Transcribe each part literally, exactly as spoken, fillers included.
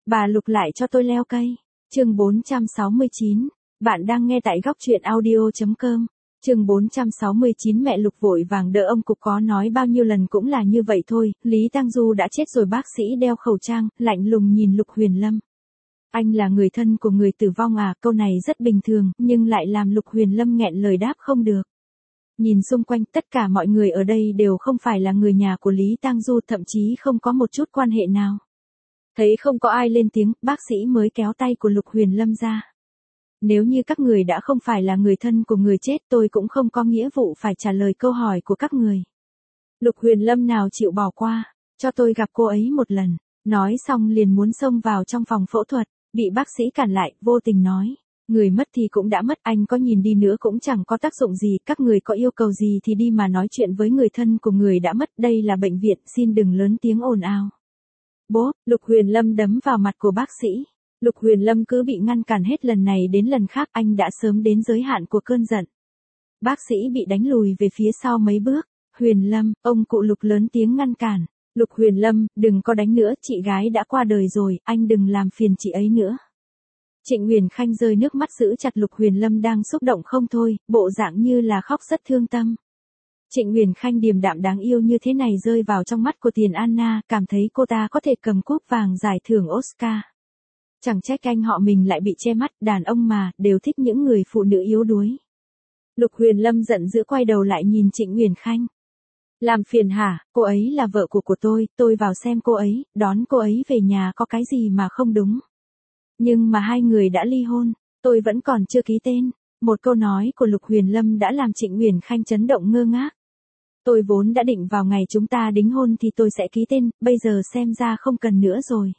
Bà Lục lại cho tôi leo cây. Chương bốn trăm sáu mươi chín. Bạn đang nghe tại góc truyện audio chấm com. Chương bốn trăm sáu mươi chín. Mẹ Lục vội vàng đỡ ông cục có nói bao nhiêu lần cũng là như vậy thôi, Lý Tang Du đã chết rồi. Bác sĩ đeo khẩu trang, lạnh lùng nhìn Lục Huyền Lâm. Anh là người thân của người tử vong à? Câu này rất bình thường, nhưng lại làm Lục Huyền Lâm nghẹn lời đáp không được. Nhìn xung quanh, tất cả mọi người ở đây đều không phải là người nhà của Lý Tang Du, thậm chí không có một chút quan hệ nào. Thấy không có ai lên tiếng, bác sĩ mới kéo tay của Lục Huyền Lâm ra. Nếu như các người đã không phải là người thân của người chết, tôi cũng không có nghĩa vụ phải trả lời câu hỏi của các người. Lục Huyền Lâm nào chịu bỏ qua, cho tôi gặp cô ấy một lần. Nói xong liền muốn xông vào trong phòng phẫu thuật, bị bác sĩ cản lại, vô tình nói. Người mất thì cũng đã mất, anh có nhìn đi nữa cũng chẳng có tác dụng gì, các người có yêu cầu gì thì đi mà nói chuyện với người thân của người đã mất, đây là bệnh viện, xin đừng lớn tiếng ồn ào. Bố, Lục Huyền Lâm đấm vào mặt của bác sĩ. Lục Huyền Lâm cứ bị ngăn cản hết lần này đến lần khác, anh đã sớm đến giới hạn của cơn giận. Bác sĩ bị đánh lùi về phía sau mấy bước. Huyền Lâm, ông cụ Lục lớn tiếng ngăn cản. Lục Huyền Lâm, đừng có đánh nữa, chị gái đã qua đời rồi, anh đừng làm phiền chị ấy nữa. Trịnh Huyền Khanh rơi nước mắt giữ chặt Lục Huyền Lâm đang xúc động không thôi, bộ dạng như là khóc rất thương tâm. Trịnh Huyền Khanh điềm đạm đáng yêu như thế này rơi vào trong mắt của Tiền Anna, cảm thấy cô ta có thể cầm cúp vàng giải thưởng Oscar. Chẳng trách anh họ mình lại bị che mắt, đàn ông mà, đều thích những người phụ nữ yếu đuối. Lục Huyền Lâm giận dữ quay đầu lại nhìn Trịnh Huyền Khanh. Làm phiền hả, cô ấy là vợ của của tôi, tôi vào xem cô ấy, đón cô ấy về nhà có cái gì mà không đúng. Nhưng mà hai người đã ly hôn, tôi vẫn còn chưa ký tên. Một câu nói của Lục Huyền Lâm đã làm Trịnh Huyền Khanh chấn động ngơ ngác. Tôi vốn đã định vào ngày chúng ta đính hôn thì tôi sẽ ký tên, bây giờ xem ra không cần nữa rồi.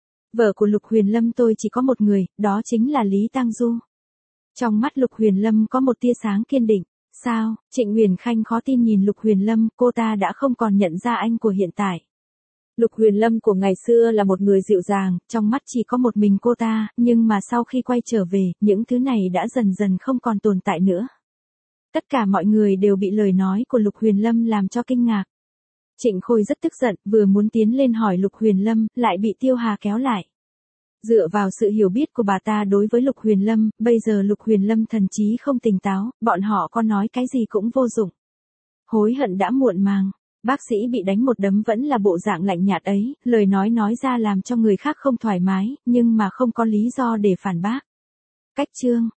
Vợ của Lục Huyền Lâm tôi chỉ có một người, đó chính là Lý Tang Du. Trong mắt Lục Huyền Lâm có một tia sáng kiên định. Sao? Trịnh Huyền Khanh khó tin nhìn Lục Huyền Lâm, cô ta đã không còn nhận ra anh của hiện tại. Lục Huyền Lâm của ngày xưa là một người dịu dàng, trong mắt chỉ có một mình cô ta, nhưng mà sau khi quay trở về, những thứ này đã dần dần không còn tồn tại nữa. Tất cả mọi người đều bị lời nói của Lục Huyền Lâm làm cho kinh ngạc. Trịnh Khôi rất tức giận, vừa muốn tiến lên hỏi Lục Huyền Lâm, lại bị Tiêu Hà kéo lại. Dựa vào sự hiểu biết của bà ta đối với Lục Huyền Lâm, bây giờ Lục Huyền Lâm thần trí không tỉnh táo, bọn họ có nói cái gì cũng vô dụng. Hối hận đã muộn màng. Bác sĩ bị đánh một đấm vẫn là bộ dạng lạnh nhạt ấy, lời nói nói ra làm cho người khác không thoải mái, nhưng mà không có lý do để phản bác. Cách chương,